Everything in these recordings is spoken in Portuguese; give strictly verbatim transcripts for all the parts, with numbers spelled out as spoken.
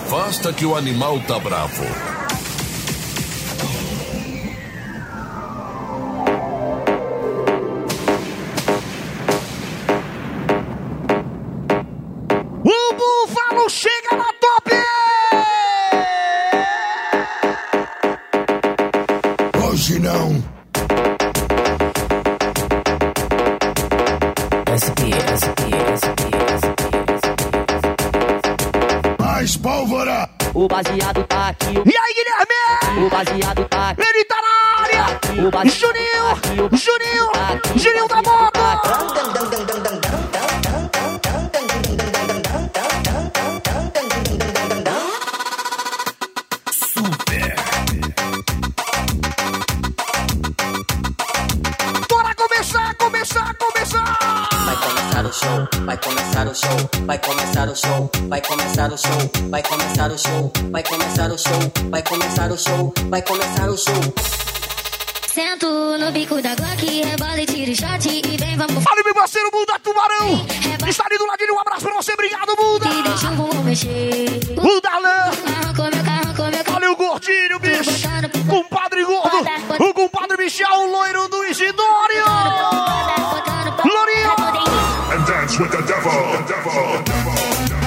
afasta que o animal tá bravo. O Búfalo chega na top! Hoje não. S P, S P, S P, S P. Mais pólvora! O baseado tá aqui. E aí, Guilherme? O baseado tá aqui. Ele tá na área! O baseado Juninho! Juninho! Juninho da moto! Super! Bora começar, começar, começar! Vai começar o show, vai começar o show, vai começar o show, vai começar o show, vai começar o show, vai começar o show, vai começar o show, vai começar o show. Sento no bico da Glock, rebola e tiro shot e vem, vamos. Fala, meu parceiro, Buda Tubarão! Está ali do ladinho, um abraço pra você, obrigado, Buda! E deixa o bumbum mexer. Buda Lã! Arrancou meu carro, arrancou meu carro. Olha o gordinho, bicho! Compadre gordo! O compadre Michel, o loiro do Isidório! Lourinho! And dance with the devil! The devil! The devil!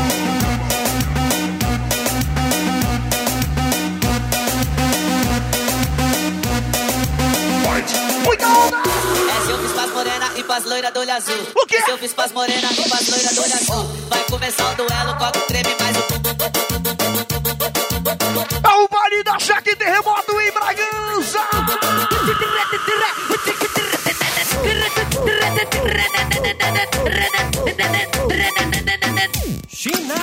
Muita onda! É se eu fiz paz morena e paz loira do olho azul. O quê? Se eu fiz paz morena e paz loira do olho azul. Vai começar o duelo, cobre treme mais o bum bum bum bum bum bum bum bum bum. É o baile da Cheque Terremoto em Bragança! China.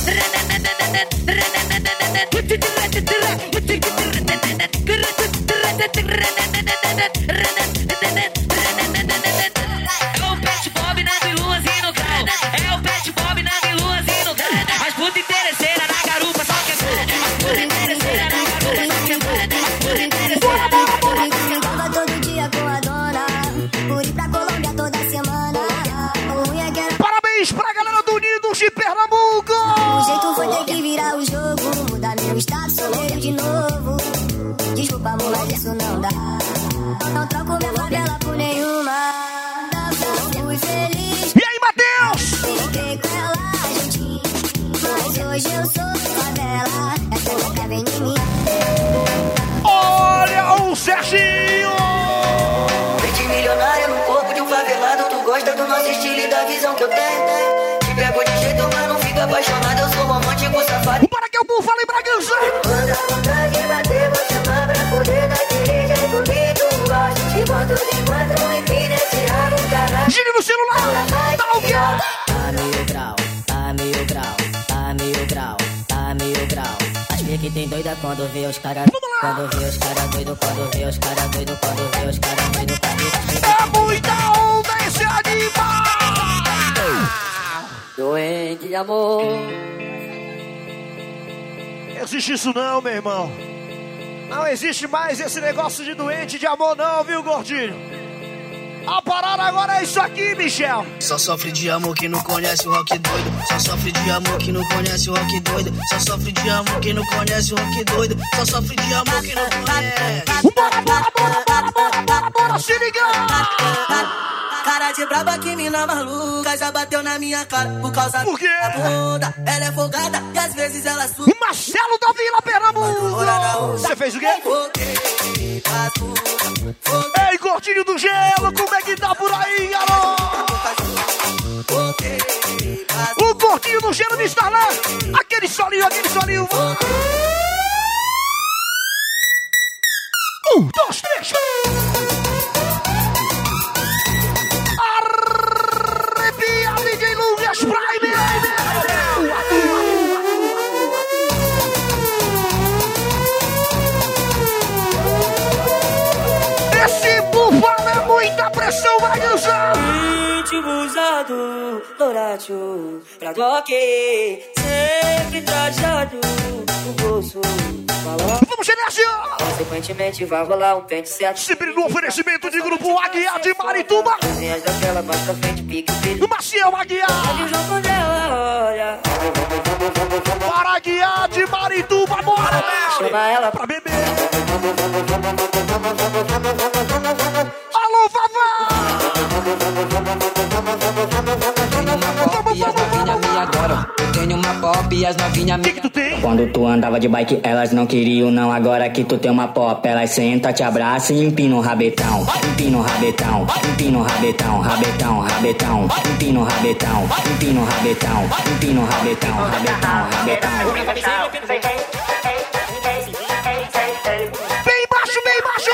É o Pet Bob na viluas e no grau. É o Pet Bob na viluas e no grau. As puta interesseira na garupa, só que é puta. As puta interesseira na garupa, só que é puta. As puta interesseira. Ficava todo dia com a dona, por ir pra Colômbia toda semana. O ruim é que era... Parabéns pra galera do Unidos de Pernambuco! O jeito foi ter que virar o jogo, mudar meu status, solteiro de novo. Desculpa, amor, mas isso não dá. Não troco minha favela por nenhuma. Fui feliz. E aí, Matheus? Fiquei com ela juntinho, mas hoje eu sou favela. Essa boca vem de mim. Olha o Serginho! Mente milionária no corpo de um favelado. Tu gosta do nosso estilo e da visão que eu tenho. Te pego de jeito, mas não fica apaixonado. Eu sou romântico, safado. Para que o Búfalo em Bragança! Quando a vontade bater, vou chamar pra poder dar dirigir comigo. Gosto de moto de quatro, enfim, nesse rabo, caralho. Gire no celular! Tá o quê? Tá mil grau, tá mil grau, tá mil grau, tá mil grau. As pique tem doida quando vê os caras. Quando vê os caras doido, quando vê os caras doido, quando vê os caras doido, É muita onda esse animal! doente de amor. Existe isso não, meu irmão. Não existe mais esse negócio de doente de amor não, viu, gordinho? A parada agora é isso aqui, Michel. Só sofre de amor quem não conhece o rock doido. Só sofre de amor quem não conhece o rock doido. Só sofre de amor quem não conhece o rock doido. Só sofre de amor quem não conhece. Bora, bora, bora, bora, bora, bora, bora, se ligar! Cara de braba que mina maluca já bateu na minha cara por causa Por quê? da bunda. Ela é folgada e às vezes ela suga. Marcelo da Vila Pernambuco! Você fez o quê? Voltei pra tudo. Ei, gordinho do gelo, como é que tá por aí, garoto? Voltei pra O gordinho do gelo me está lá! Aquele solinho, aquele solinho! Um, dois, três! Arrepia, D J Lucas Prime! Esse búfalo é muita pressão, vai dançar! ritmo usado, dourado, pra Glock, sempre trajado, no bolso, falou. Vamos, Genésio! Consequentemente vai rolar um pente certo. Sempre no oferecimento de Grupo Aguiar de Marituba. Cozinhas daquela mais pra frente, pique, pique. Maciel Aguiar. Olha o jogo dela, olha. Para Aguiar de Marituba. Chama ela pra beber. Alô, Vavá! Eu tenho uma pop e as novinhas me que, que tu tem? Quando tu andava de bike, elas não queriam não. Agora que tu tem uma pop, elas sentam, te abraçam e empinam o rabetão. Empina o rabetão, empina o rabetão, rabetão, rabetão. Empina o rabetão, empina o rabetão, empina o rabetão, rabetão, rabetão. Bem baixo, bem baixo!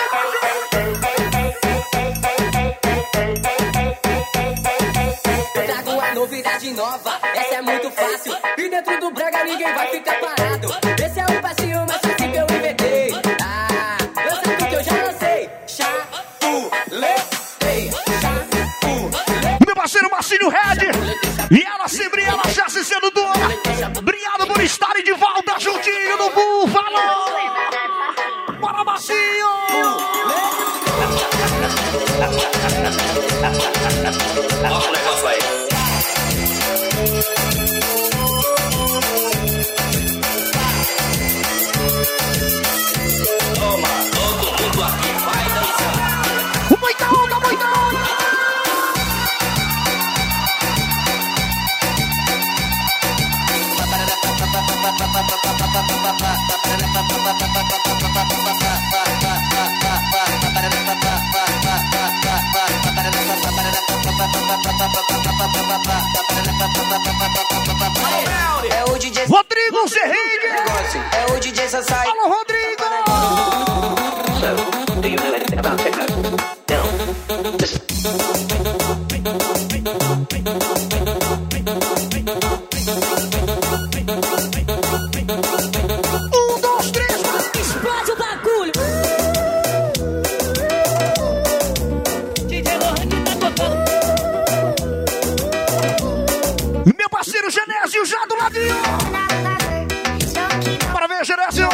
Trago a novidade nova, essa é muito fácil. E dentro do brega ninguém vai ficar parado. Esse é um passinho mais fácil que eu inventei. Ah, eu sei que eu já lancei. Chapulei, chapulei. Meu parceiro Marcinho Red. E ela sempre, ela já se sendo dona. Obrigado por estarem de volta juntinho no Búfalo. Bora, Marcinho! Olha o negócio aí. Toma, todo mundo aqui vai dançar. Muita onda, muita onda! É o D J Rodrigo Serringue! É o D J Sassai. Alô, Rodrigo! So, do you know anything about techno? No. Just... Um, dois, três, quatro! Explode o bagulho. D J Lohan que tá tocando. Meu parceiro Genésio já do ladinho! Bora ver, Genésio!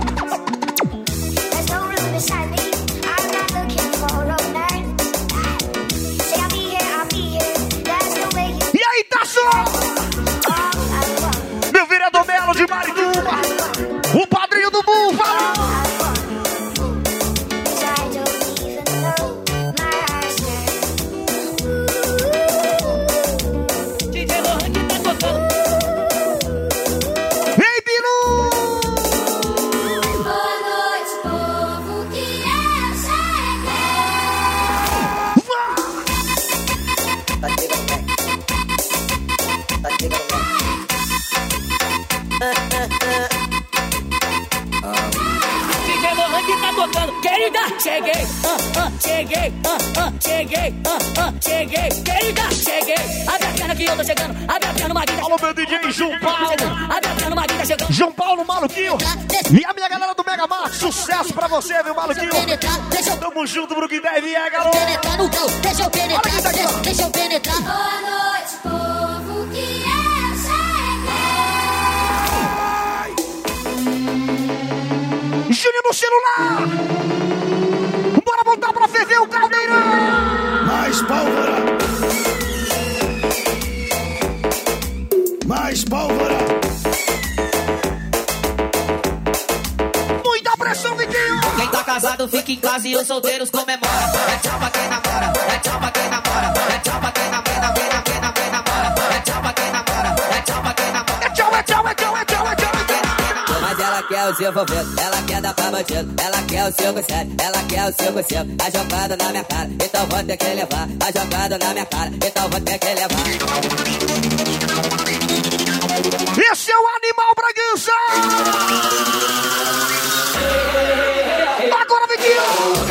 E aí, Tasso? Meu vereador Melo de Marituba! O padrinho do Búfalo! D J Lohan que tá tocando. Ei, Bilu! Boa noite, povo, que eu cheguei. Tá chegando, velho. Tá chegando, velho. D J Lohan que tá tocando. Querida, cheguei. Ah, ah, cheguei. Ah, ah, cheguei. Ah, ah, cheguei. Querida, cheguei. Abre a perna que eu tô chegando. Abre a perna, Maguinha. Alô, meu D J João Paulo! Abre a perna, Maguinha chegando. João Paulo, maluquinho! E a minha galera do Mega Mart, sucesso pra você, meu maluquinho! Tamo junto pro que deve é, garoto! Penetrar no gol, deixa eu penetrar, Olha quem tá aqui, ó. deixa, deixa eu penetrar. Boa noite, povo, que eu cheguei. Júnior no celular! Bora voltar pra ferver o caldeirão! Mais pólvora! Mais pólvora! Muita pressão, Vitinho! Quem tá casado fica em casa e os solteiros comemora. É tchau pra quem namora, é tchau pra quem namora, é tchau pra quem namora, namora, namora, namora, namora. É tchau pra quem namora, é tchau pra quem namora. É tchau, é tchau, é tchau, é tchau, é tchau! Mas ela quer o seu envolvido, ela quer dar pra bandido, ela quer o seu sério, ela quer o seu cinco. A jogada na minha cara, então vou ter que levar. A jogada na minha cara, então vou ter que levar. Esse é o Animal Bragança! Agora, Vitinho!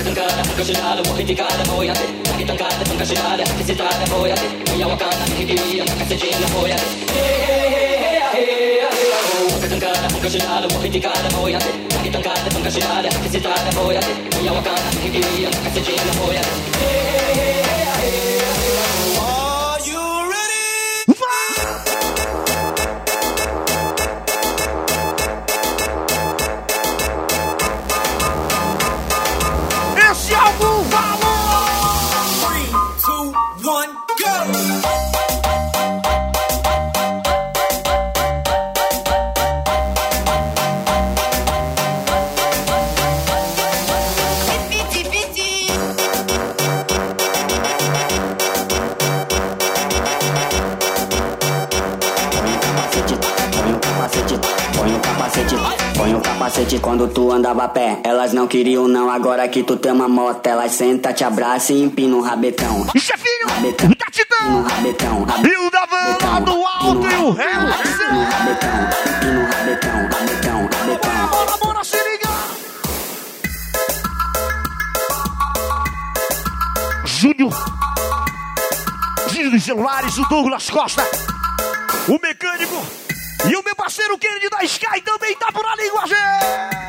Esse é o Búfalo! three, two, one, go! no capacete quando tu andava a pé. Elas não queriam não, agora que tu tem uma moto. Elas senta, te abraça e empina o rabetão. Chefinho, Rabetão, Catitão, no rabetão, e o da van lá do alto e o réu. no rabetão, empina o rabetão, rabetão, rabetão. Bora, bora, se liga. Júnior, Giro dos celulares, o Douglas Costa, o mecânico e o meu parceiro Kennedy da Sky também tá por ali com a gente.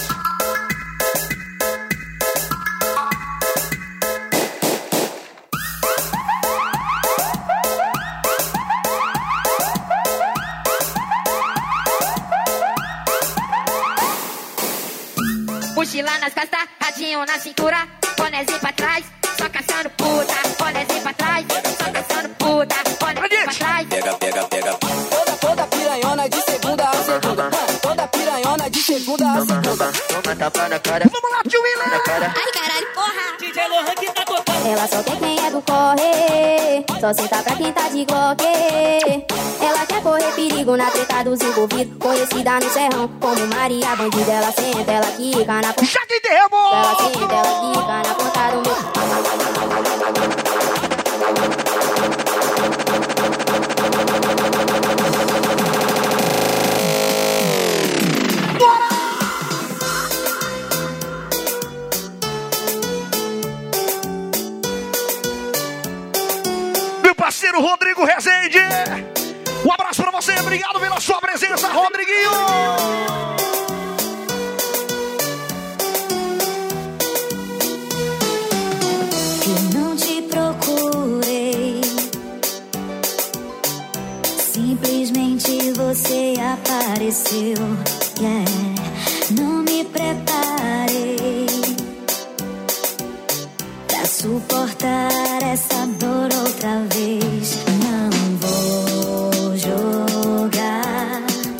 Mochila nas costas, radinho na cintura, bonézinho pra trás, só caçando puta. Bonézinho pra trás, só caçando puta. Bonézinho pra trás. Pega, pega, pega. Toda, toda piranhona de segunda a segunda. Toda piranhona de segunda a segunda. Toma tapa na cara. Vamos lá, tio Willa. Na cara. Ai, caralho, porra. D J Lohan que tá tocando. Ela só quer quem é do corre, só senta pra quem tá de glock. Ela quer correr perigo na treta dos envolvidos, conhecida no serrão como Maria Bandida. Ela senta, ela quica na ponta. Já que derrubou. Ela senta, ela quica na ponta do meu. Meu parceiro Rodrigo Rezende, um abraço pra você, obrigado pela sua presença, Rodriguinho. Eu não te procurei, simplesmente você apareceu. Yeah. Não me preparei pra suportar essa dor outra vez. Não vou jogar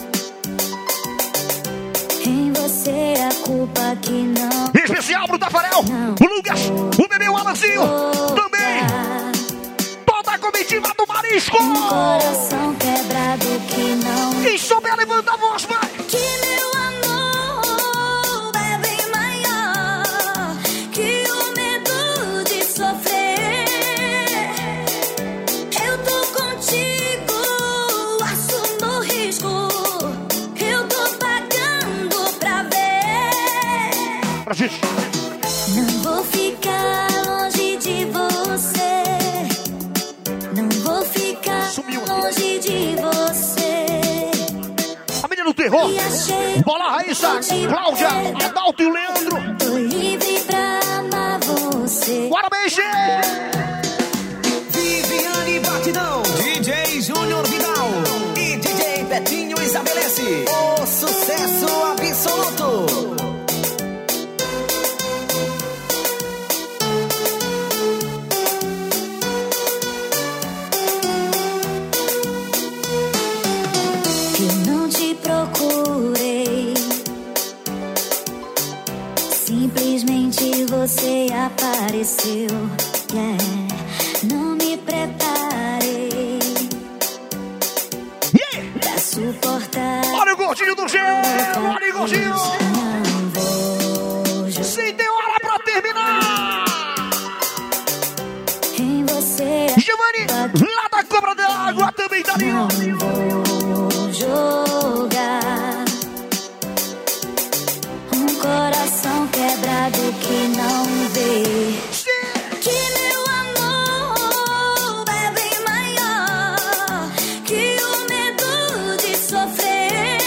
em você a culpa que não. Em especial pro Tafarel, o Lucas, o bebê, o Alanzinho, também toda a comitiva do Marisco. Um coração quebrado que não. Quem souber levanta a voz, vai. Que meu amor é bem maior que o medo de sofrer. Eu tô contigo, assumo o risco. Eu tô pagando pra ver. Pra gente. Não vou ficar longe de você. Não vou ficar Sumiu. longe de você. A menina do terror, E achei Bola Raíssa, Cláudia, Adalto e o Leandro. tô livre pra amar você. Bora, beijo! Viviane Batidão, D J Júnior Vidal e D J Betinho estabelece o sucesso absoluto. Eu não te procurei, simplesmente você apareceu. Yeah. Não me preparei Yeah! pra suportar. Olha o gordinho do gelo, olha o gordinho. Não vou jogar Sim, tem hora pra terminar. em você. Giovanni, lá da Cobra da Água, também tá ali. Não vou jogar um coração quebrado que não vê. Que meu amor é bem maior que o medo de sofrer.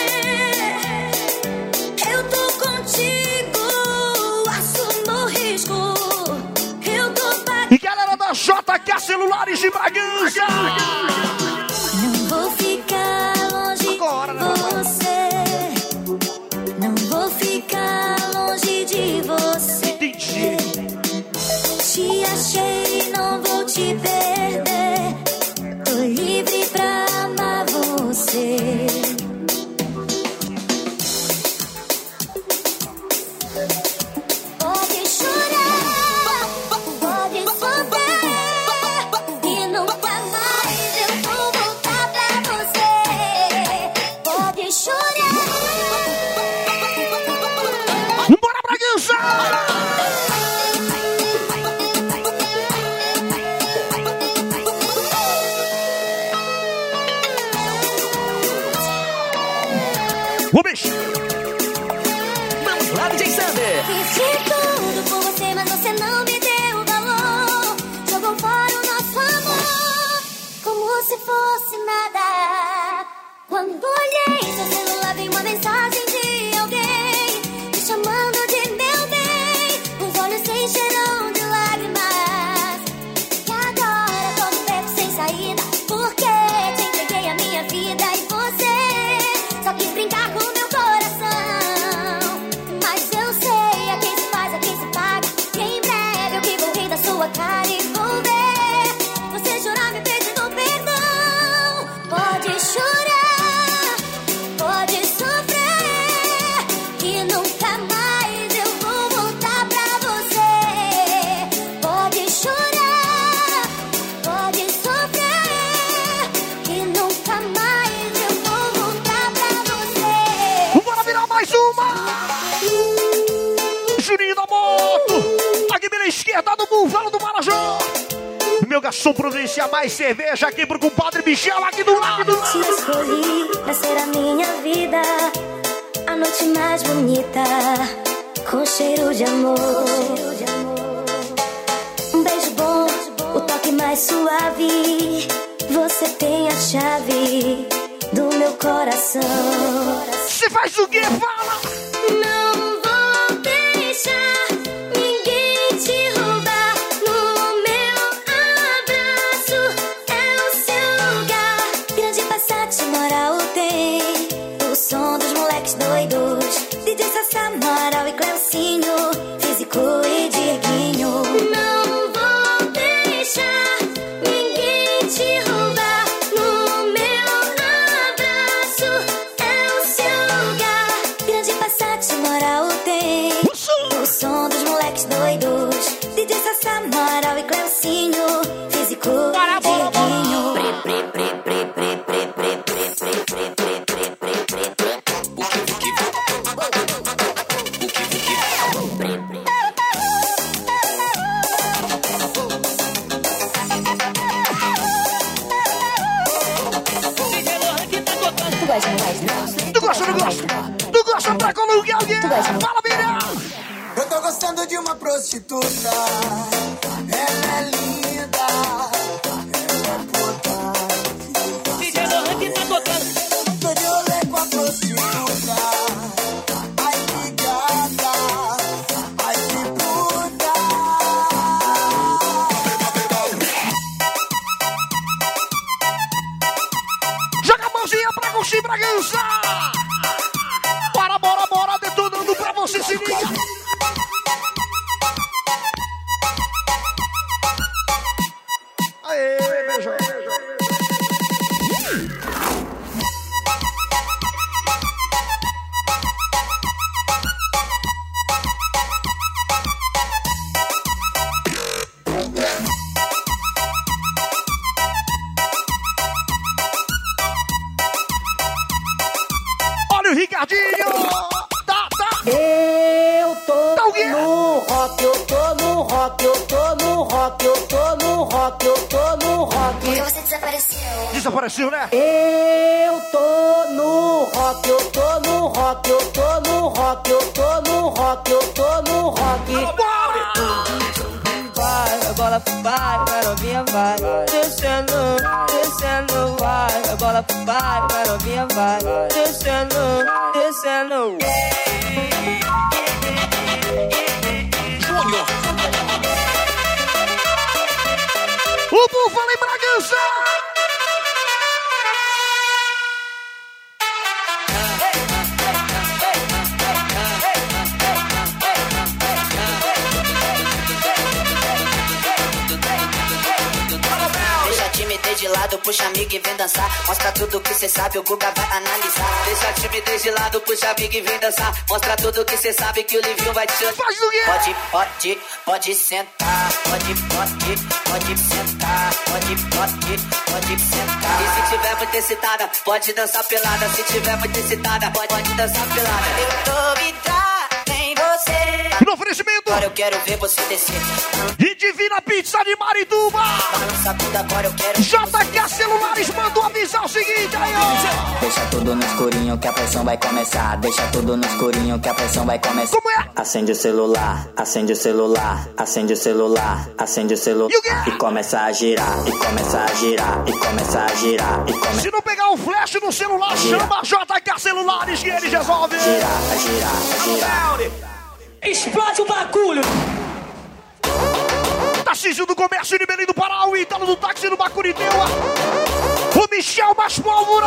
Eu tô contigo, assumo o risco. Eu tô pagando. E galera da J K Celulares de Bragança. Não vou ficar longe Agora, né, de você. Não vou ficar longe de você. Entendi. Te achei, não vou te perder. Tô livre pra amar você. Pode chorar, pode sofrer e nunca mais O bicho! Vamos lá, D J Sander! Fiz de tudo por você, mas você não me deu valor. Jogou fora o nosso amor, como se fosse nada. Quando olhei seu celular, vi uma mensagem de alguém me chamando de meu bem. Os olhos se encheram de lágrimas. E agora tô no beco sem saída, porque te entreguei a minha vida e você só quis brincar com meu coração. Mas eu sei a quem se faz, a quem se paga. E em breve eu que vou rir da sua cara e vou ver você chorar me pedindo perdão. Pode chorar, pode sofrer, que nunca mais eu vou voltar pra você. Pode chorar, pode sofrer, que nunca mais eu vou voltar pra você. Bora virar mais uma! Juninho da moto! Aqui pela esquerda do Búfalo do Marajó! Meu garçom providencia mais cerveja aqui pro compadre Michel aqui do lado! Te escolhi pra ser a minha vida, a noite mais bonita, com cheiro de amor. Um beijo bom, o toque mais suave, você tem a chave do meu coração. Você faz o que? Fala! Não vou deixar ninguém te roubar. No meu abraço é o seu lugar. Grande Passat, moral tem o som dos moleques doidos. D J Sassá, Amaral e Cleucinho, Físico e Dieguinho. Não vou deixar ninguém te roubar. No meu abraço é o seu lugar. Grande Passat, moral tem o som dos moleques doidos. D J Sassá, Amaral e Cleucinho, Físico e Dieguinho. Pre, pre, pre, pre, pre, pre, pre, pre, pre, pre, pre, pre, pre, pre, pre. Tu gosta, não gosta? Tu gosta pra colocar alguém? Fala, Miriam! Eu tô gostando de uma prostituta. Ela é linda. Ela é puta. D J Lohan que tá tocando. Tô de rolê com a prostituta. Ai que gata. Ai que puta. Joga a mãozinha pra curtir, Bragança! Bora, bora, bora, detonando pra você, se liga! Aê, beijo, beijo. Olha o Ricardinho! Tá, tá! Eu tô Tá o quê? no rock, eu tô no rock, eu tô no rock, eu tô no rock, eu tô no rock. Porque você desapareceu. Desapareceu, né? Eu tô no rock, eu tô no rock, eu tô no rock, eu tô no rock, eu tô no rock. Vai, a bola vai, a novinha vai, descendo, descendo, vai, a bola vai, a novinha vai, descendo, descendo. Júnior! O Búfalo em Bragança! De lado, puxa amigo e vem dançar. Mostra tudo que cê sabe, o Guga vai analisar. Deixa a timidez de lado, puxa amigo e vem dançar. Mostra tudo que cê sabe que o Livinho vai te... Faz o quê? Pode, pode, pode sentar. Pode, pode, pode sentar. Pode, pode, pode sentar. E se tiver muito excitada, pode dançar pelada. Se tiver muito excitada, pode, pode dançar pelada. Eu tô vidrada em você. descer. No oferecimento. Agora eu quero ver você descer. E Divina Pizza de Marituba. Balança tudo, agora eu quero. J K Celulares mandou avisar o seguinte aí, ó. Deixa tudo no escurinho que a pressão vai começar. Deixa tudo no escurinho que a pressão vai começar. Como é? Acende o celular, acende o celular, acende o celular, acende o celular. E começa a girar, e começa a girar, e começa a girar, e começa. Se não pegar um flash no celular, Gira. chama J K Celulares que eles resolvem. Girar, girar, girar. Explode o bagulho! Tarcísio do Comércio de Belém do Pará, o Ítalo do Táxi do Bacuriteua, o Michel mais pólvora.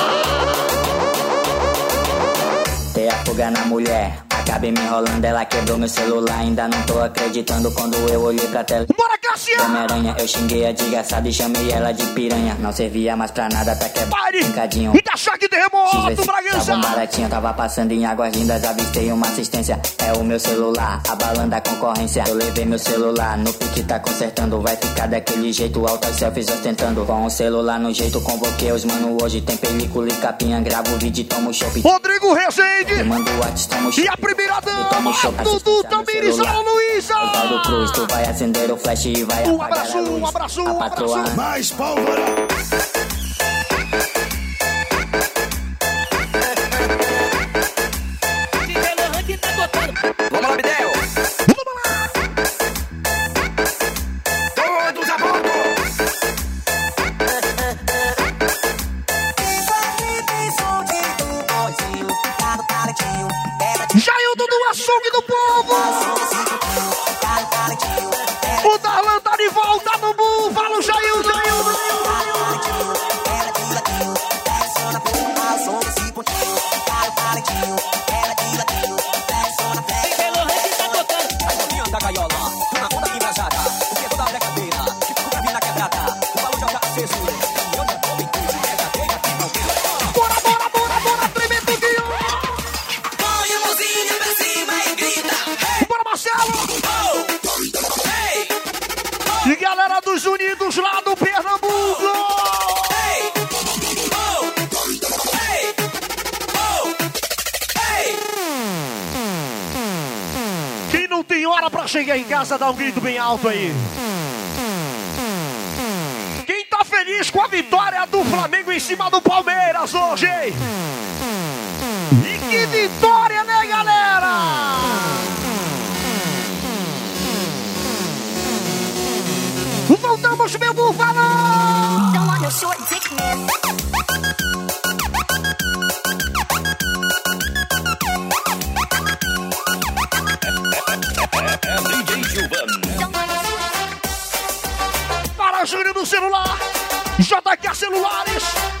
Tem a fuga na mulher, acabei me enrolando, ela quebrou meu celular. Ainda não tô acreditando quando eu olhei pra tela. Bora, Cassia! Homem-Aranha, eu xinguei a desgraçada e chamei ela de piranha. Não servia mais pra nada, tá quebrado. E da Choque Terremoto, Bragança! Tava baratinho, tava passando em Águas Lindas, avistei uma assistência. É o meu celular, abalando a concorrência. Eu levei meu celular, no pique tá consertando. Vai ficar daquele jeito, altas selfies ostentando. Com o celular no jeito, convoquei os mano hoje. Tem película e capinha, gravo o vídeo e tomo chopp. Rodrigo Rezende! Manda o WhatsApp, tomo chopp. E a primeira dama, Dudu Tamires, Ana Luísa! Osvaldo Cruz, tu vai acender o flash e vai um apagar abraço, a luz. Um abraço, a um patroa abraço. Mais pólvora. Vamos lá, Bidel. Vamos lá. Todos a bordo. Jaildo do açougue do povo! O Darlan tá de volta no Búfalo, Jaildo! Da gaiola, na conta que engraçada, o que é toda brincadeira, tipo pra vir na quebrada, o balão já tá aceso, e eu já tô bem triste, verdadeira que não tem. Bora, bora, bora, bora, treme tudinho! Põe a mãozinha pra cima e grita, Bora, Marcelo! oh, hey, E galera dos Unidos lá do Pernambuco! hey, oh, hey, oh, hey. Quem não tem hora pra chegar em casa, dá um grito bem alto aí. Quem tá feliz com a vitória do Flamengo em cima do Palmeiras hoje, hein? E que vitória, né, galera? Voltamos, meu Búfalo! Don't want no short dick man. Para Júnior do celular, J K Celulares.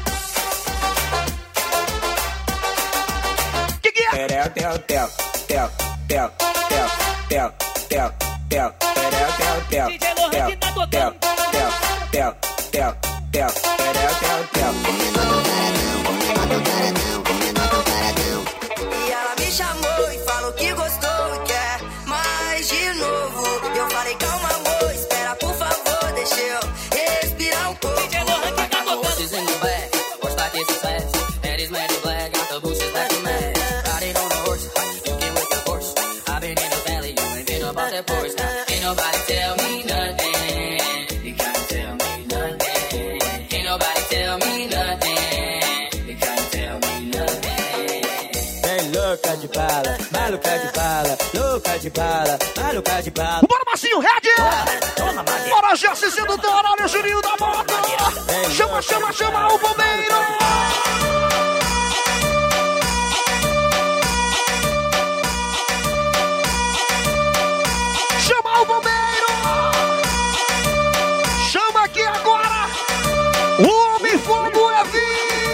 Que que é? Tel, tel, tel, tel, tel, tel, tel, tel, tel, tel, tel, tel, D J Lohan que tá tocando. tel, tel, tel, tel, tel, tel, tel. E ela me chamou e falou que gostou e quer mais de novo. Eu falei, calma, amor, espera, por favor, deixa eu respirar um pouco. D J Lohan que tá tocando. Louca de bala, maluca de bala, louca de bala, maluca de bala. Bora, Marcinho, Red! Bora, Jesse Sedutora, olha o Juninho da moto! Chama, chama, chama o bombeiro! Chama o bombeiro! Chama aqui agora! O homem fogo é Vitor!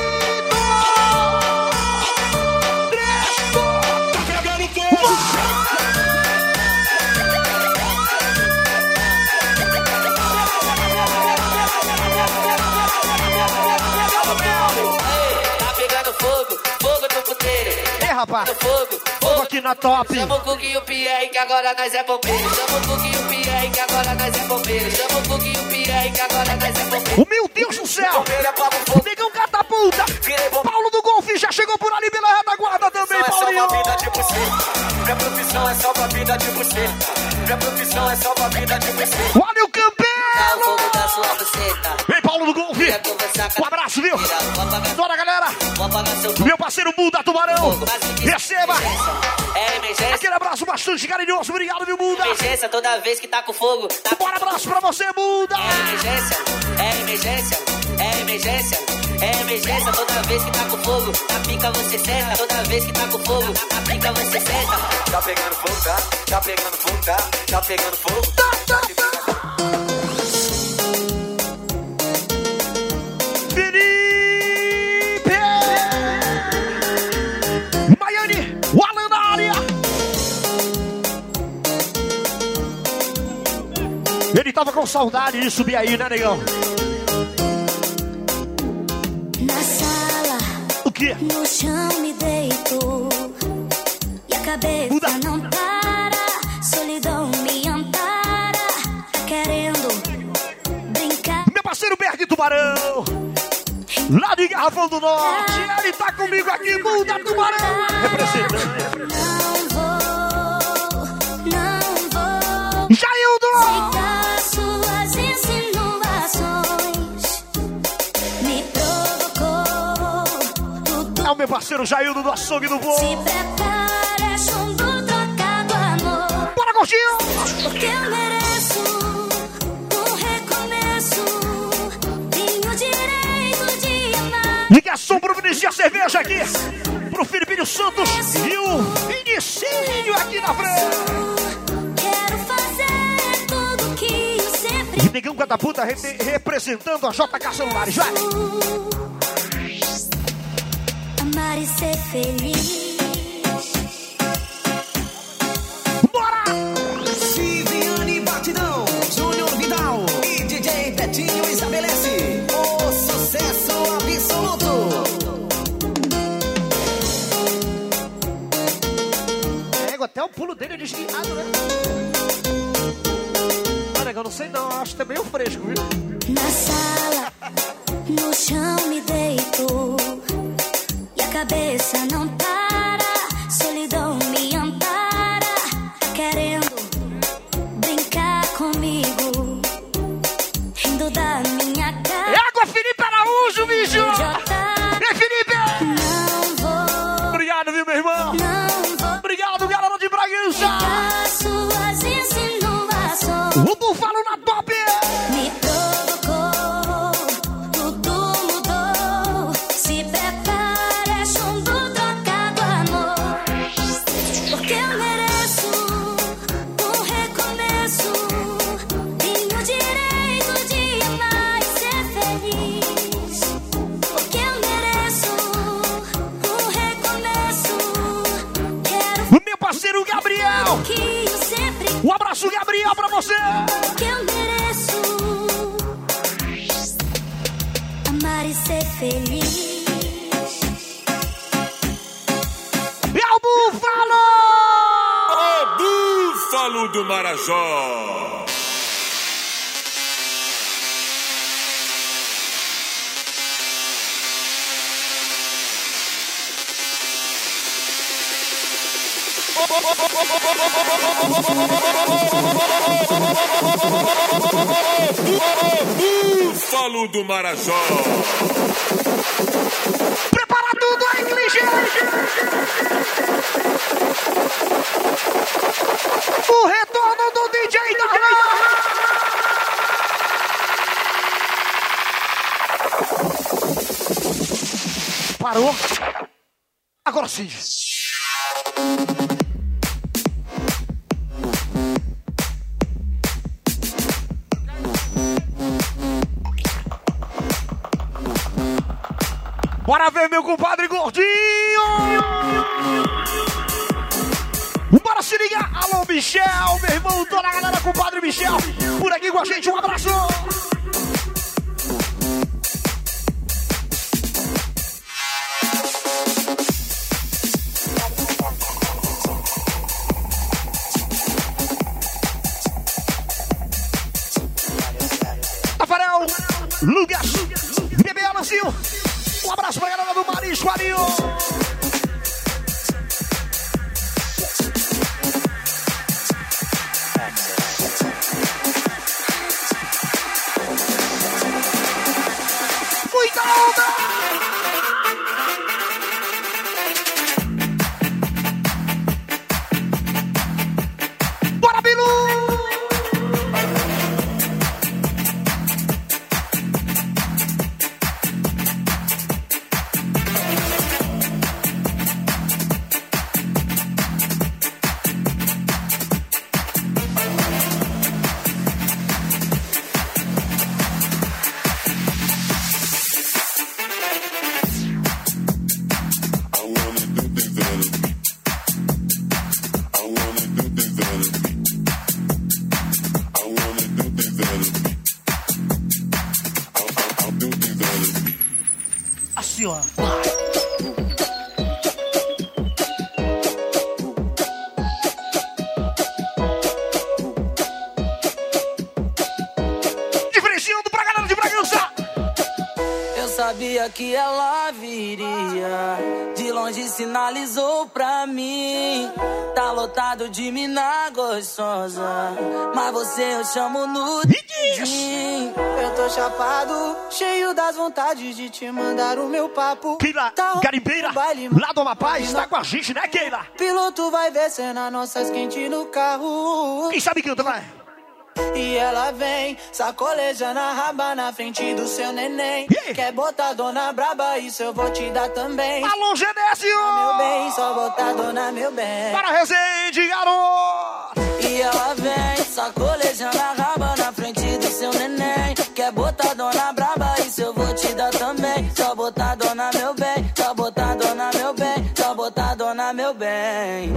Tá pegando fogo, fogo no puteiro. É, rapaz! Fogo, Fogo aqui na top! chama o Cook e o Pierre que agora nós é bombeiro. Chama o Cook e o Pierre que agora nós é bombeiro. Chama o Cook e o Pierre que agora nós é bombeiro. Oh, meu Deus do céu! O negão catapulta! multa. Paulo do Golfe já chegou por ali pela retaguarda também, Paulinho. Minha profissão é só pra vida de você. Minha profissão é só pra vida de você. Olha o Campelo! Vem, Paulo do Golfe. Um abraço, viu? Bora, galera. Meu parceiro Buda Tubarão. Receba. Aquele abraço bastante carinhoso. Obrigado, viu, Buda? Emergência toda vez que tá com fogo. Tá... Bora, abraço pra você, Buda. É emergência, é emergência, é emergência. É emergência toda vez que tá com fogo. Na pica você senta. Toda vez que tá com fogo. Na pica você senta. Tá pegando fogo, tá? Tá pegando fogo, tá? Tá pegando fogo. Tá, tá, tá. Felipe! Maiane! O Alan na área! Ele tava com saudade de subir aí, né, negão? Na sala, o quê? No chão me deito e a cabeça Muda. Não para, solidão me ampara, querendo brincar. Meu parceiro Berg Tubarão, lá de Garrafão do Norte, ele tá comigo aqui, Buda Tubarão, representando. Não vou, não vou, Jaildo! aceitar suas insinuações, me provocou tudo. É o meu parceiro Jaildo do Açougue do Voo. Se prepara, chumbo trocado amor. Bora, Gordinho! Porque eu mereço um recomeço, tenho direito de amar. Ligação pro Vinicius Cerveja aqui, pro Filipinho Santos e o Vinicinho aqui na frente. Quero fazer tudo que eu sempre. Negão Cataputa re representando a J K Celulares, vai! Amar e ser feliz. Bora! Viviane Batidão, Júnior Vidal e D J Betinho estabelece o sucesso absoluto. Pego até o pulo dele desligado, né? Olha, eu não sei não, acho que é meio fresco, viu? Na sala, no chão me deito e a cabeça não para, solidão me ampara, querendo brincar comigo, rindo da minha cara. É água, Felipe Araújo, bicho! Ei, Felipe! Não vou. Obrigado, viu, meu irmão? Não vou. Obrigado, galera de Bragança! Suas insinuações. O Búfalo na top! Me provocou, tudo mudou. Se prepara, chumbo trocado amor. Porque eu mereço um recomeço, tenho direito de amar e ser feliz. Porque eu mereço um recomeço. Quero O meu parceiro Gabriel! que eu sempre. Um abraço, Gabriel, pra você! Que eu mereço amar e ser feliz. É o Búfalo! O Búfalo do Marajó. Búfalo do Marajó. Prepara tudo aí, clichê! O retorno do D J Darlan! Parou? Agora sim. Bora ver, meu compadre Gordinho! Bora se ligar! Alô, Michel, meu irmão, toda a galera, compadre Michel, por aqui com a gente, um abraço! Tafarel, Lucas, Bebê Alancinho, um Um abraço pra galera do Marisco, Arinho. Muita onda! Bora, Bilu! Assim, ó. Diferenciando pra galera de Bragança. Eu sabia que ela viria, de longe sinalizou pra mim. Tá lotado de mina gostosa, mas você eu chamo no dedinho. Eu tô chapado, cheio das vontades de te mandar o meu papo. Keila, tá garimpeira, lá do Amapá, está com a gente, né, Keila? Piloto vai ver cena nossas quentes no carro. Quem sabe canta, vai? E ela vem, sacolejando a raba na frente do seu neném. Yeah. Quer botar dona braba, isso eu vou te dar também. Alô, Genésio! Meu bem, só botar dona, meu bem. Para Resende, garoto! E ela vem, sacolejando a raba na frente do seu neném. Quer botar dona braba, isso eu vou te dar também. Só botar dona, meu bem. Só botar dona, meu bem. Só botar dona, meu bem.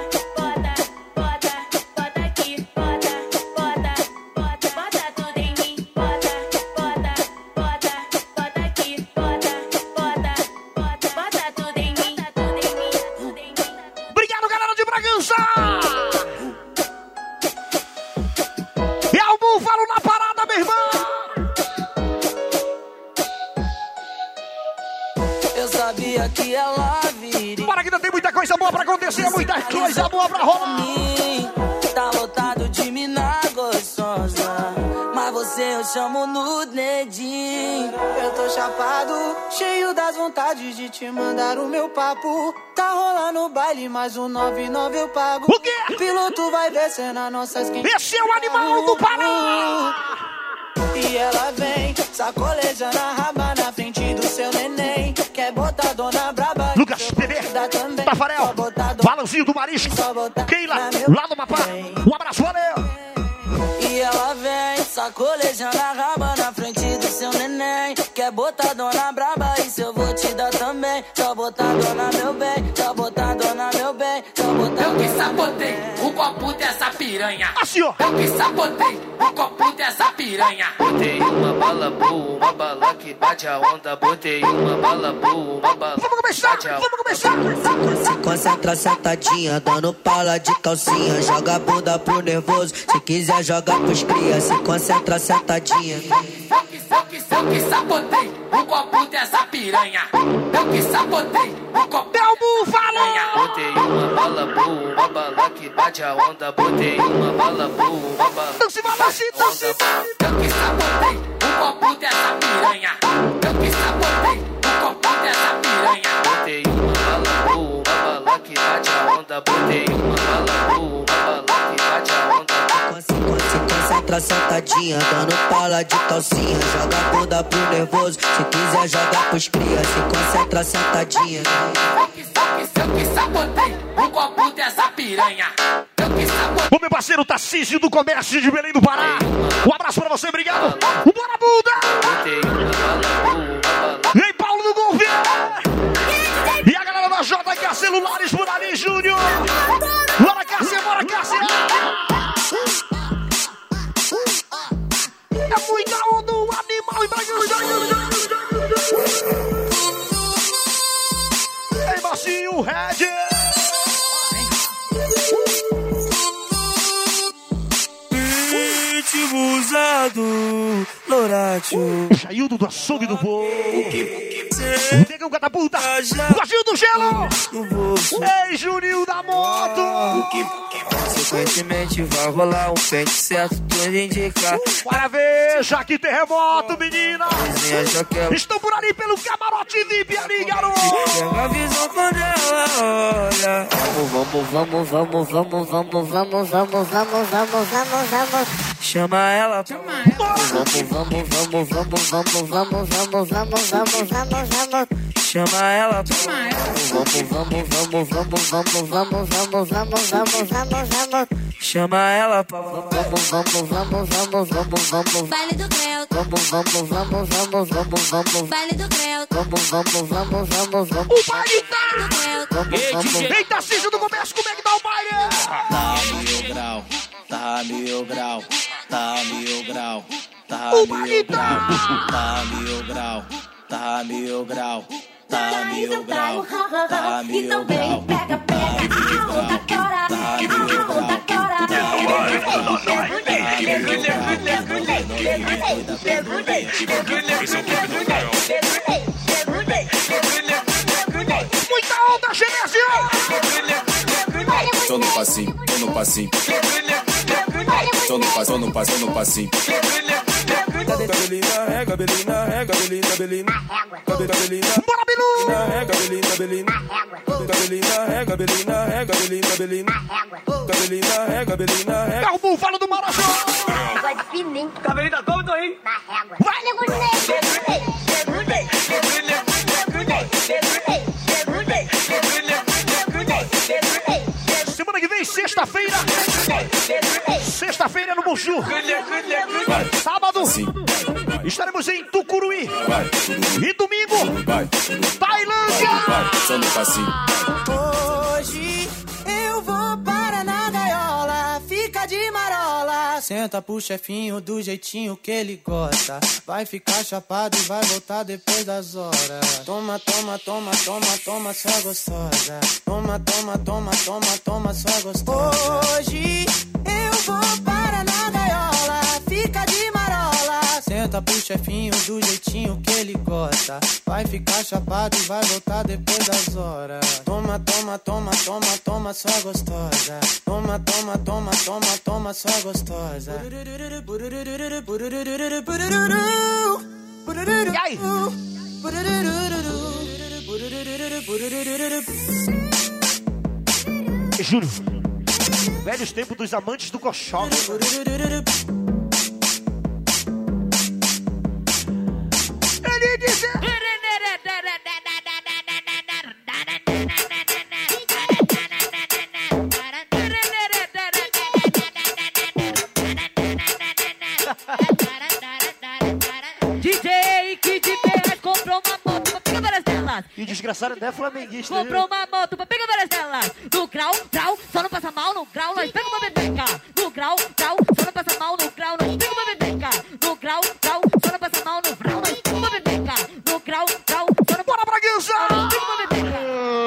Que ela vire. Bora que ainda tem muita coisa boa pra acontecer, muita coisa boa pra rolar. Tá lotado de mina gostosa, mas você eu chamo no dedinho. Eu tô chapado, cheio das vontades de te mandar o meu papo. Tá rolando o baile, mais um nove nove eu pago. O quê? Piloto vai ver cena nossas quentes. Esse é o animal do Pará! E ela vem, sacolejando a raba na frente do seu neném. Quer botar dona braba, Lucas, Bebê, Tafarel, Balanzinho do Marisco, Keila, lá do Mapá. Um abraço, valeu! E ela vem, sacolejando a raba na frente do seu neném. Quer botar dona braba, isso eu vou te dar também. Só botar dona, meu bem. Só botar dona, meu bem. Só botar eu que sabotei o copo dessa piranha. Assim, ó. Eu que sabotei o copo dessa piranha. Botei uma bala boa, uma bala que bate a onda. Botei uma bala boa, uma bala vamos começar, que bate a onda. Vamos começar. Se concentra sentadinha, dando pala de calcinha. Joga a bunda pro nervoso, se quiser joga pros cria. Se concentra sentadinha. Eu que, eu que, eu que sabotei o copo dessa piranha. Eu que sabotei o copo dessa piranha. Botei uma bala boa, uma bala que bate a onda. Botei uma bala boa, uma bala não se balance, não se Eu que sabotei o copo dessa piranha. Eu que sabotei o copo dessa piranha. Botei uma bala boa, uma bala que bate a onda. Botei uma bala boa, uma bala que bate a onda. Se concentra sentadinha, dando pala de calcinha. Joga a bunda pro nervoso, se quiser joga pros cria. Se concentra sentadinha. Eu que, eu que, eu que sabotei o copo dessa piranha. Eu que sabotei. O meu parceiro Tarcísio do Comércio de Belém do Pará. Um abraço pra você, obrigado. Bora, Buda! E aí, Paulo do Governo! E a galera da J K Celulares por ali, Júnior! Bora, Cássia, bora, Cássia! É muita onda, um animal embargando. Ei, Marcinho, Red! Ritmo usado, Loratio. Jaildo do açougue do povo. O Negão Catapulta. Gostinho do Gelo. Ei, Juninho da Moto. Consequentemente vai rolar um pente certo, tudo indica. Para ver, já que terremoto, menina. Ela... Estão por ali pelo camarote V I P ali, garoto. Pega a visão quando ela olha. Vamos, vamos, vamos, vamos, vamos, vamos, vamos, vamos, vamos, vamos, vamos. Chama ela. Chama ela. Vamos, vamos, vamos, vamos, vamos, vamos, vamos, vamos, vamos, vamos, vamos. Chama ela. Chama ela. Vamos, vamos, vamos, vamos, vamos, vamos, vamos, vamos, vamos, vamos, vamos. Chama ela. Vamos, vamos, vamos, vamos, vamos, vamos. Baile do Creu. Vamos, vamos, vamos, vamos, vamos, vamos. Baile do Creu. Vamos, vamos, vamos, vamos, vamos. O baile tá! Eita, Cício do Comércio, como é que tá o baile? Tá mil grau, tá mil grau, tá mil grau, tá o mil grau, tá mil grau, tá mil grau, tá mil grau, tá mil grau, pega, pega, tá mil grau, muita onda, Genésio! Tô no passinho, tô no passinho. Tô no passinho, no passinho, no passinho. Cabelina, é cabelina, é cabelina, cabelina. Cabelina. Bora, Bilu! É cabelina, cabelina. Cabelina, é cabelina, é cabelina, cabelina. Cabelina, é cabelina, é. É o búfalo do Marajó! Vai de fininho. Cabelina, como tô aí? Na régua. Vai, semana que vem, sexta-feira. Sexta-feira no Bonju. Sábado, estaremos em Tucuruí. E domingo, Tailândia. Só no passinho. Hoje eu vou para na gaiola, fica de marola. Senta pro chefinho do jeitinho que ele gosta. Vai ficar chapado e vai voltar depois das horas. Toma, toma, toma, toma, toma, sua gostosa. Toma, toma, toma, toma, toma, sua gostosa. Hoje eu vou para na gaiola, fica de marola. Senta pro chefinho do jeitinho que ele gosta. Vai ficar chapado e vai voltar depois das horas. Toma, toma, toma, toma, toma, sua gostosa. Toma, toma, toma, toma, toma, sua gostosa. E aí? Juro, velhos tempos dos amantes do colchão. Ele disse... D J Kid Peras comprou uma moto pra pegar várias delas. E o desgraçado é flamenguista. Comprou uma moto pra pegar várias delas. No grau, grau, só não passa mal. No grau, nós pega uma bebeca. No grau, grau, só não passa mal. No grau, nós pega uma bebeca. No grau, grau, só não passa mal. No grau, nós pega uma bebeca. No grau, grau, só não bora, Bragança! pega uma bebeca.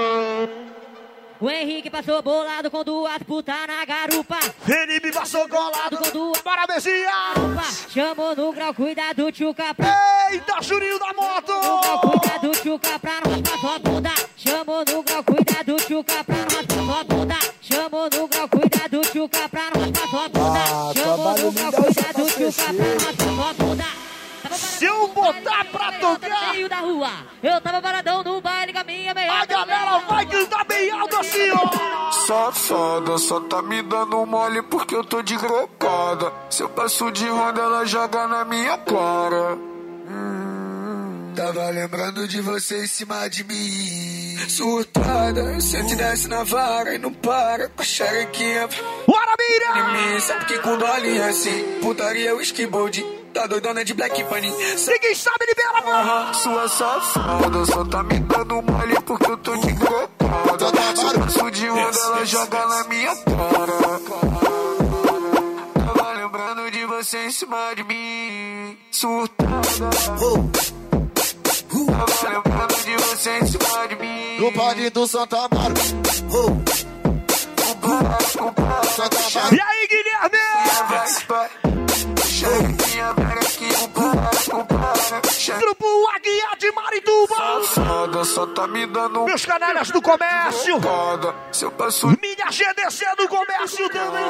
O Henrique passou bolado com duas putas na garupa. Felipe passou colado com duas. Bora, Bezinha! Chamou no grau, cuidado, tchuca pra... Eita, Juninho da Moto! No grau, cuidado, tchuca pra não raspar sua bunda. Chamou no grau, cuidado, tchuca pra não raspar sua bunda. Chamou no grau, cuidado, tchuca pra não raspar sua bunda. Chamou no grau, cuidado, tchuca pra não raspar sua bunda. Se eu botar pra tocar meio da rua, eu tava paradão no baile com a minha meia. A galera vai cantar bem alto assim, ó. Safada, só tá me dando mole porque eu tô de grecada. Se eu passo de ronda, ela joga na minha cara. Hum, tava lembrando de você em cima de mim. Surtada, sente e desce na vara e não para com a xerequinha. Bora, Mira! Em mim, sabe que com dole assim, putaria, whisky, bold. Tá doidona de Black Bunny. Ninguém sabe, libera, mano. Sua safada, só tá me dando mole porque eu tô de grecada. Se eu passo de onda, ela joga na minha cara. Tava lembrando de você em cima de mim. Surtada. Tava lembrando de você em cima de mim. No baile do Santa Amaro. E aí, Guilherme? Cheguei, Grupo Aguiar de Marituba. tá me dando... Meus canalhas do comércio. Se eu passo... Minha G D C do comércio também.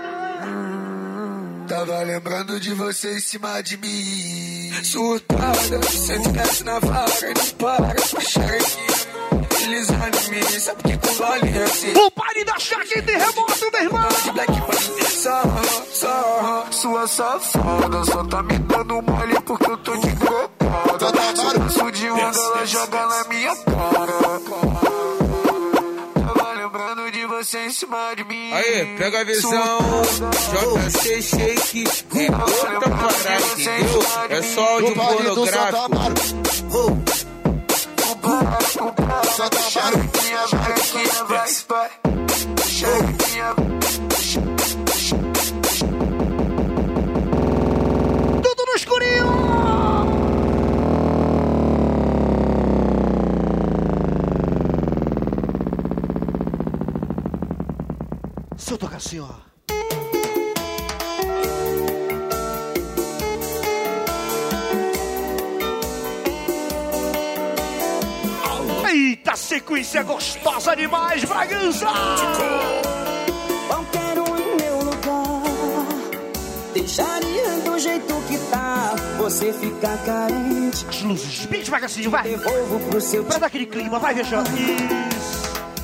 Tava lembrando de você em cima de mim. Surtada, sempre desce na vaga e não para. Xerequinha, deslizando em mim. Sabe que com bolinha assim. O baile da Chaque em terremoto, meu irmão. De Black Panther, sarra, sarra. Sua safada só tá me dando mole porque eu tô de grocada. Se eu passo de onda, ela joga na minha cara. Tava lembrando de você em cima de mim. Aí, pega a visão. J C Shake. É outra parada, entendeu? É só áudio pornográfico. Xerequinha, xerequinha, vai, vai. Xerequinha. Tudo no escurinho. Se eu tocar assim, ó. Eita, sequência gostosa demais, Bragança! Qualquer um em meu lugar deixaria do jeito que tá. Você fica carente. As luzes, bem devagarzinho, vai. Devolvo pro seu... Pra dar aquele clima, vai, Vejão. Isso.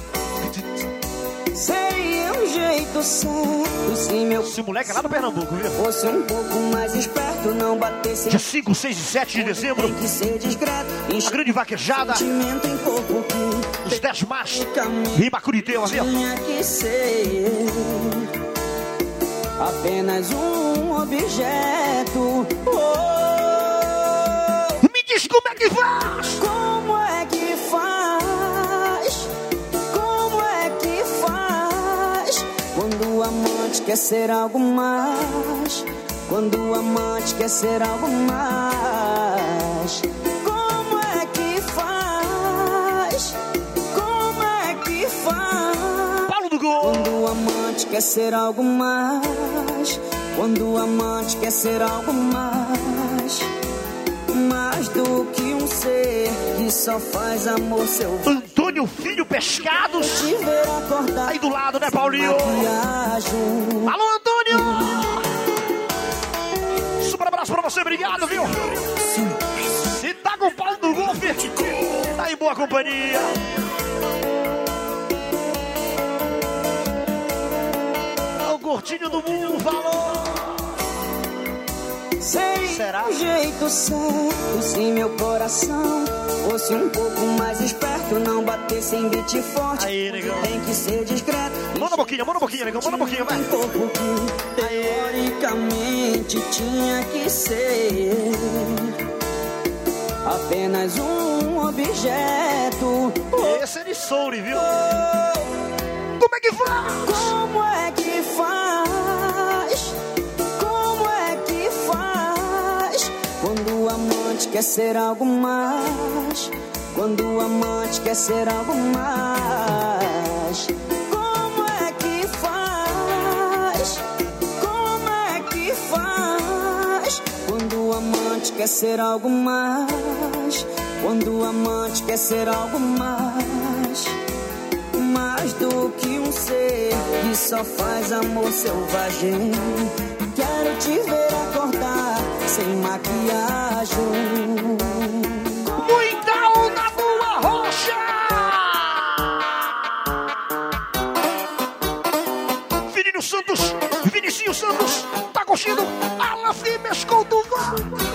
Sei um jeito certo, se meu... Esse moleque é lá do Pernambuco, viu? Fosse um pouco mais esperto, não batesse... Dia cinco, seis e sete de dezembro. Tem que ser discreto. A grande vaquejada. Sentimento em corpo que... Os dez machos. Riba Curiteu, ali, ó. Tinha que ser apenas um objeto. Oh. Me diz como é que faz! Como é que faz? Como é que faz? Quando o amante quer ser algo mais. Quando o amante quer ser algo mais. Como é que faz? Como é que faz? Paulo do Gol! Quando o amante quer ser algo mais. Quando o amante quer ser algo mais. Mais do que um ser que só faz amor selvagem. Antônio Filho Pescados. Te ver acordar. Aí do lado, né, Paulinho? Maquiagem. Alô, Antônio! Super abraço pra você, obrigado, viu? Se tá com o Paulo do Golfe, tá em boa companhia. O gordinho do mundo falou. Sei Será? o jeito certo, se meu coração fosse um pouco mais esperto, não batesse em beat forte. Aí, negão. Tem que ser discreto. Manda a boquinha, manda a boquinha, negão, manda a boquinha, vai. Um pouco que teoricamente tinha que ser apenas um objeto. Esse é de Souri, viu? Como é que faz? Como é que faz? Como é que faz? Quando o amante quer ser algo mais. Quando o amante quer ser algo mais. Como é que faz? Como é que faz? Quando o amante quer ser algo mais. Quando o amante quer ser algo mais. Mais do que um ser que só faz amor selvagem. Quero te ver acordar sem maquiagem. Muita onda boa roxa! Vinícius Santos, Vinicius Santos, tá curtindo? Alan Fimes Coutuva.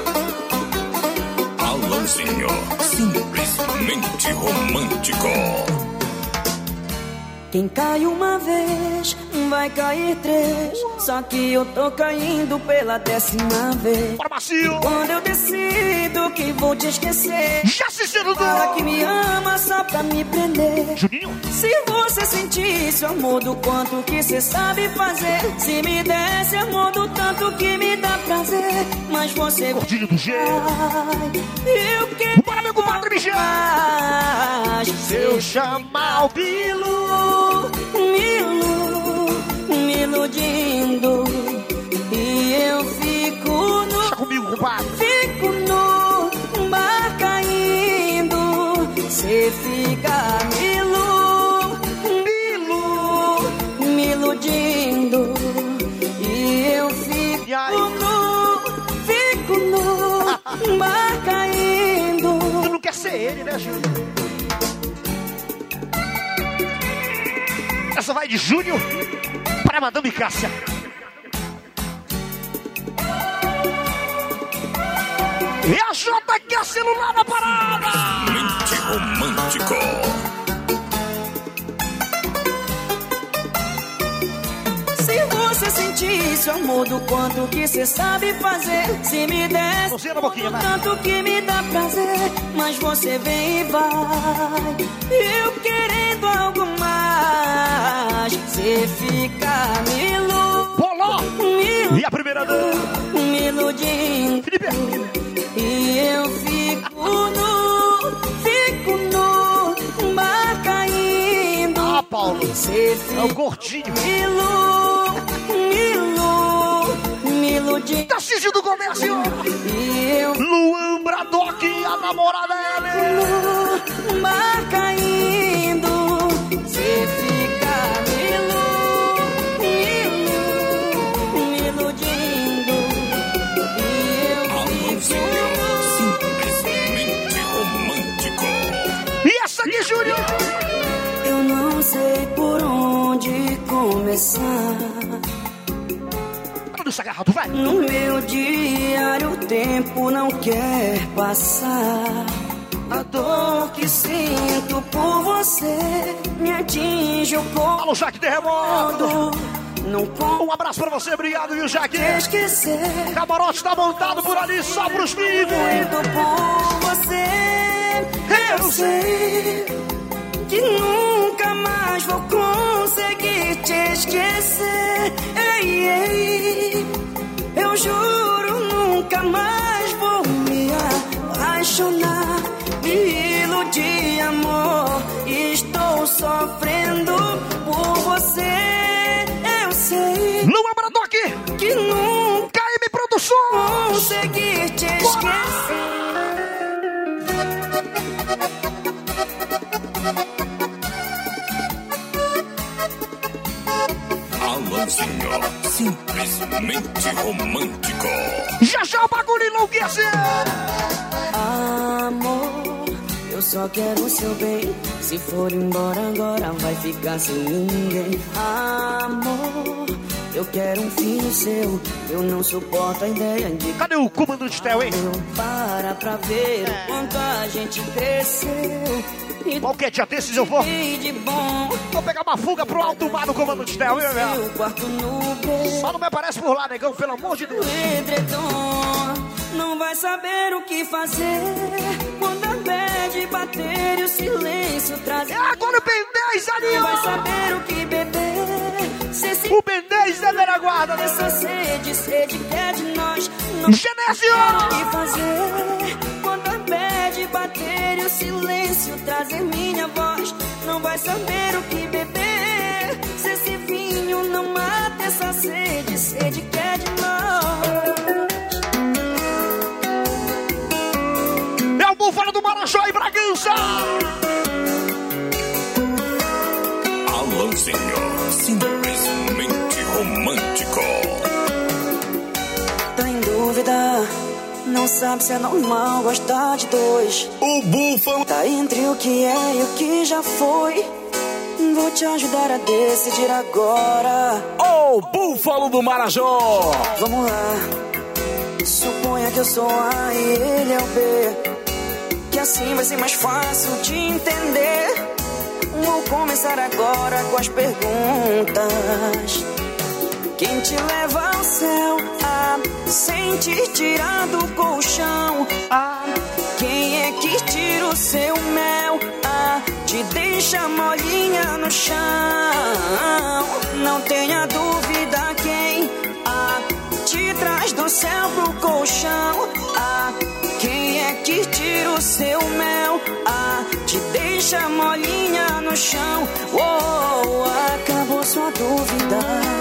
Alanzinho, simplesmente romântico. Quem cai uma vez, vai cair três. Só que eu tô caindo pela décima vez. Bora, macio! Quando eu decido que vou te esquecer, já se sedou! Fala que me ama só pra me prender. Juninho! Se você sentisse o amor do quanto que cê sabe fazer, se me desse amor do tanto que me dá prazer, mas você... Gordinho do G! E o que... Bora, meu compadre Michel! Se eu chamar o Bilu, Milo, me iludindo, e eu fico no... Deixa comigo, compadre! Fico no bar caindo, cê fica ser ele, né, Júnior? Essa vai de Júnior para Madame Cássia. E a J que é celular na parada! Mente romântico. Se você sentisse o amor do quanto que cê sabe fazer, se me desse boquinha, tanto que me dá prazer, mas você vem e vai, eu querendo algo mais, cê fica me iludindo. Boló! E a primeira dama? Me iludindo. Felipe! E eu fico nu, fico nu, mar caindo. Ah, Paulo, cê é o gordinho. Me ilu, me ilu, me iludindo. Tarcísio do Comércio. E eu Luan Bradock, a namorada dele. Nu, mar caindo, cê fica me ilu, me ilu, me iludindo. E eu fico simplesmente romântico. E essa aqui, Júnior? Eu não sei por onde começar. Olha esse agarrado, vai. No meu diário o tempo não quer passar. A dor que sinto por você me atinge o corpo. Alô, Jaque Terremoto. Não um abraço pra você, obrigado, viu, Jaque? Esquecer. Camarote tá montado por ali, só pros vivos. Por você, eu sei que nunca mais vou conseguir te esquecer. Ei, ei, eu juro, nunca mais vou me apaixonar. Me iludir, amor, estou sofrendo por você. Eu sei. Luan Bradock, que nunca M Produções conseguir te esquecer. Alanzinho, simplesmente romântico. Já já o bagulho enlouquece. Amor, eu só quero o seu bem. Se for embora agora vai ficar sem ninguém. Amor, eu quero um filho seu. Eu não suporto a ideia de... Cadê o comando de Tel, hein? Para pra ver o quanto a gente cresceu. Qualquer dia desses eu vou. De bom. Vou pegar uma fuga pro alto mar do comando de Tel, viu, meu? Só não me aparece por lá, negão, pelo amor de Deus. Edredom, não vai saber o que fazer quando a bad bater e o silêncio trazer. É agora o Ben dez ali, ó. Não vai saber o que beber. Se se o Ben dez é da guarda. Essa sede, sede que é de nós. Genésio! O que fazer quando a bad bater e o silêncio trazer minha voz. Não vai saber o que beber. Se esse vinho não mata essa sede, sede que é de nós. É o Búfalo do Marajó e Bragança. Alanzinho, simplesmente romântico. Tá em dúvida, não sabe se é normal gostar de dois. O Búfalo tá entre o que é e o que já foi. Vou te ajudar a decidir agora. O Búfalo do Marajó. Vamos lá. Suponha que eu sou A e ele é o B, que assim vai ser mais fácil de entender. Vou começar agora com as perguntas. Quem te leva ao céu? Ah, sem te tirar do colchão. Ah, quem é que tira o seu mel? Ah, te deixa molinha no chão. Não tenha dúvida quem ah, te traz do céu pro colchão. Ah, quem é que tira o seu mel? Ah, te deixa molinha no chão. Oh, acabou sua dúvida.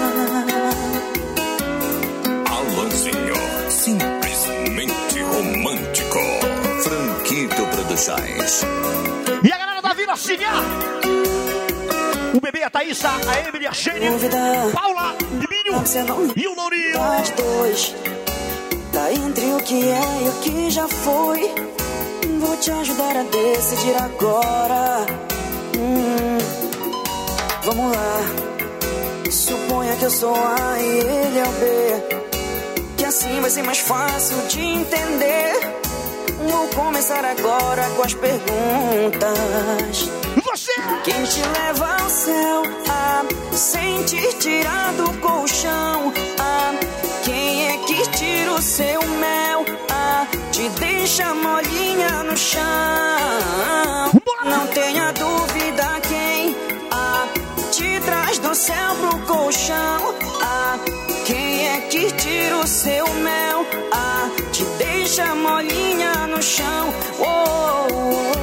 Alanzinho, simplesmente romântico. Franquito Produções. E a galera da Vila Ciniar. O bebê, a Thaísa, a Emily, a Shane, Paula, Liminho e o Lourinho. Tá entre o que é e o que já foi. Vou te ajudar a decidir agora. Hum, vamos lá. Suponha que eu sou A e ele é o B, que assim vai ser mais fácil de entender. Vou começar agora com as perguntas. Você! Quem te leva ao céu? Ah, sem te tirar do colchão. Ah, quem é que tira o seu mel? Ah, te deixa molinha no chão. Não tenha dúvida quem ah, te traz do céu pro colchão. Ah, quem é que tira o seu mel? Ah, te deixa molinha no chão. Oh, oh,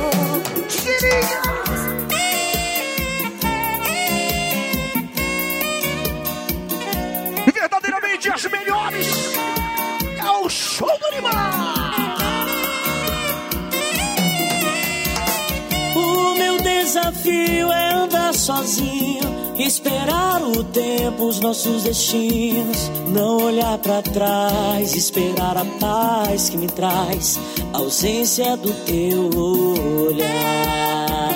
oh. Verdadeiramente as melhores. É o show do animal. O meu desafio é andar sozinho, esperar o tempo, os nossos destinos, não olhar pra trás, esperar a paz que me traz a ausência do teu olhar.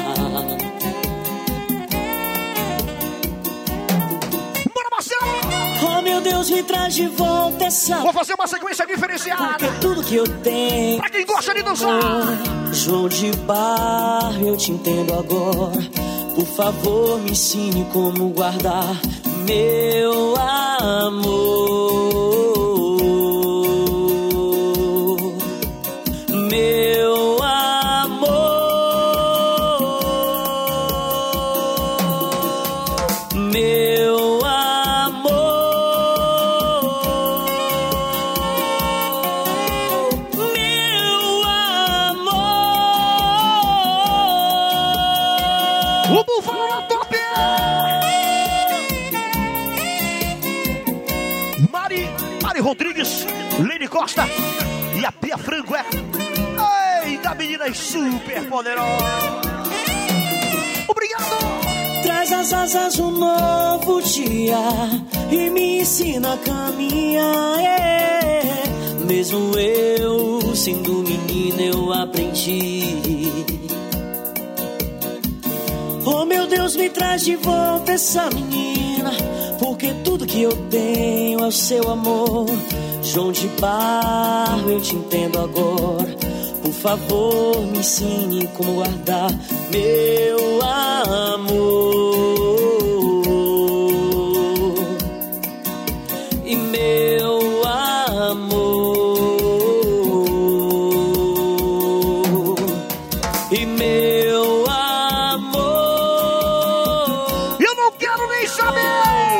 Bora, Marcelo! Oh, meu Deus, me traz de volta essa... Vou fazer uma sequência diferenciada. Porque tudo que eu tenho... Pra quem gosta de dançar. Oh, João de Barro, eu te entendo agora. Por favor, me ensine como guardar meu amor. Meu amor. Meu amor. Meu amor. O Búfalo na top! Mari, Mari Rodrigues, Lene Costa e a Pia Franco, é? Eita, meninas super poderosas! Obrigado! Traz as asas um novo dia e me ensina a caminhar. É. Mesmo eu sendo menina, eu aprendi. Oh, meu Deus, me traz de volta essa menina, porque tudo que eu tenho é o seu amor. João de Barro, eu te entendo agora. Por favor, me ensine como guardar meu amor. E meu amor. E meu amor. Eu não quero nem saber!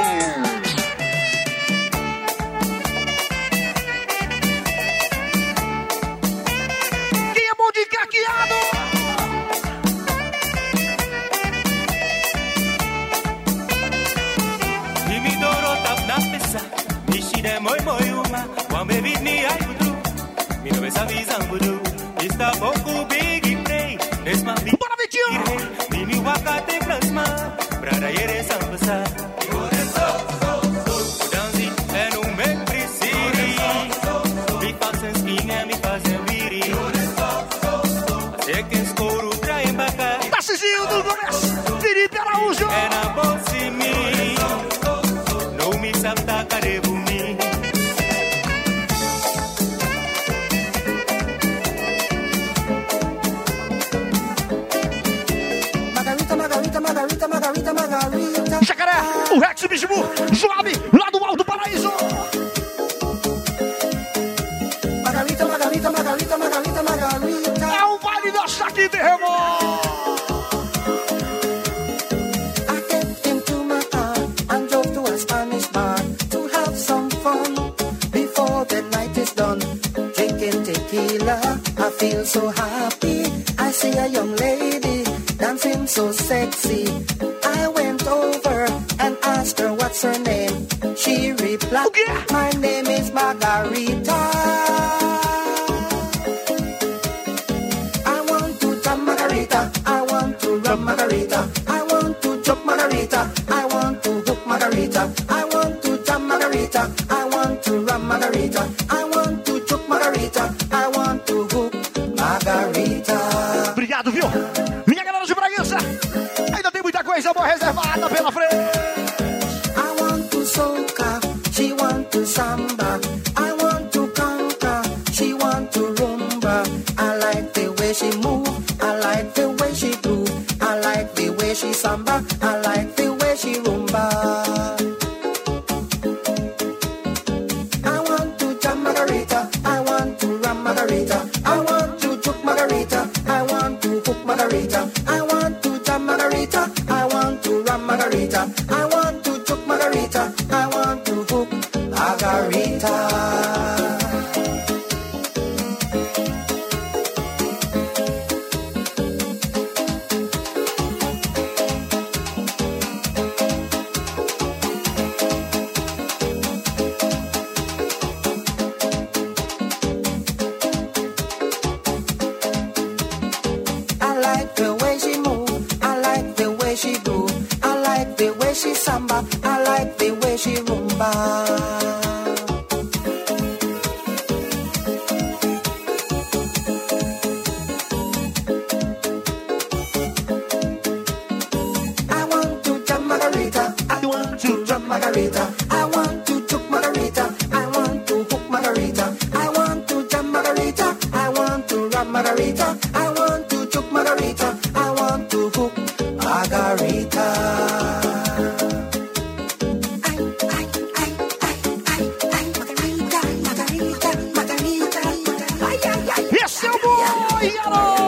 Quem é bom de caqueado? Moi moi uma, one baby ni ai budu, mi no besa visão budu, está pouco big play, nesma big. Bora, Vitinho! Mi mi waka te plasma, pra daire sambasa. Danzi é no me preciri, mi fazem skin é mi fazem viri. Sei que escuro trai embacar. Tarcisinho do Gomes, Felipe Araújo. É na bolsa mi, não me sabe da carebu mi. Margarita, Margarita, Margarita. Jacaré, o Rex Bisbu, Joab, lá do Alto Paraíso. Margarita, Margarita, Margarita, Margarita, Margarita. É o baile da Shaki Terremoto. I get into my car and drove to a Spanish bar to have some fun before the night is done. Drinking tequila, I feel so happy. I see a young lady dancing so sexy. I went over and asked her what's her name. She replied, okay. My name is Margarita. I want to jump Margarita. I want to run Margarita. I want to jump Margarita. I want to hook Margarita. I want to jump Margarita. I want to run Margarita. I want to jump Margarita. I want to hook Margarita. samba. I want to conquer. She want to rumba. I like the way she move. I like the way she groove. I like the way she samba. I like the way she rumba. I want to jam margarita. I want to ram margarita. I want to juke margarita. I want to cook margarita. I want to jam margarita. I want to ram margarita. I want to juke margarita. I want to cook margarita. She samba, I like the way she rumba. I want to jam margarita. I want to jam margarita. I want to juke margarita. I want to hook margarita. I want to jam margarita. I want to ram margarita. I want to juke margarita. I want to hook margarita. Esse é o boi, garoto!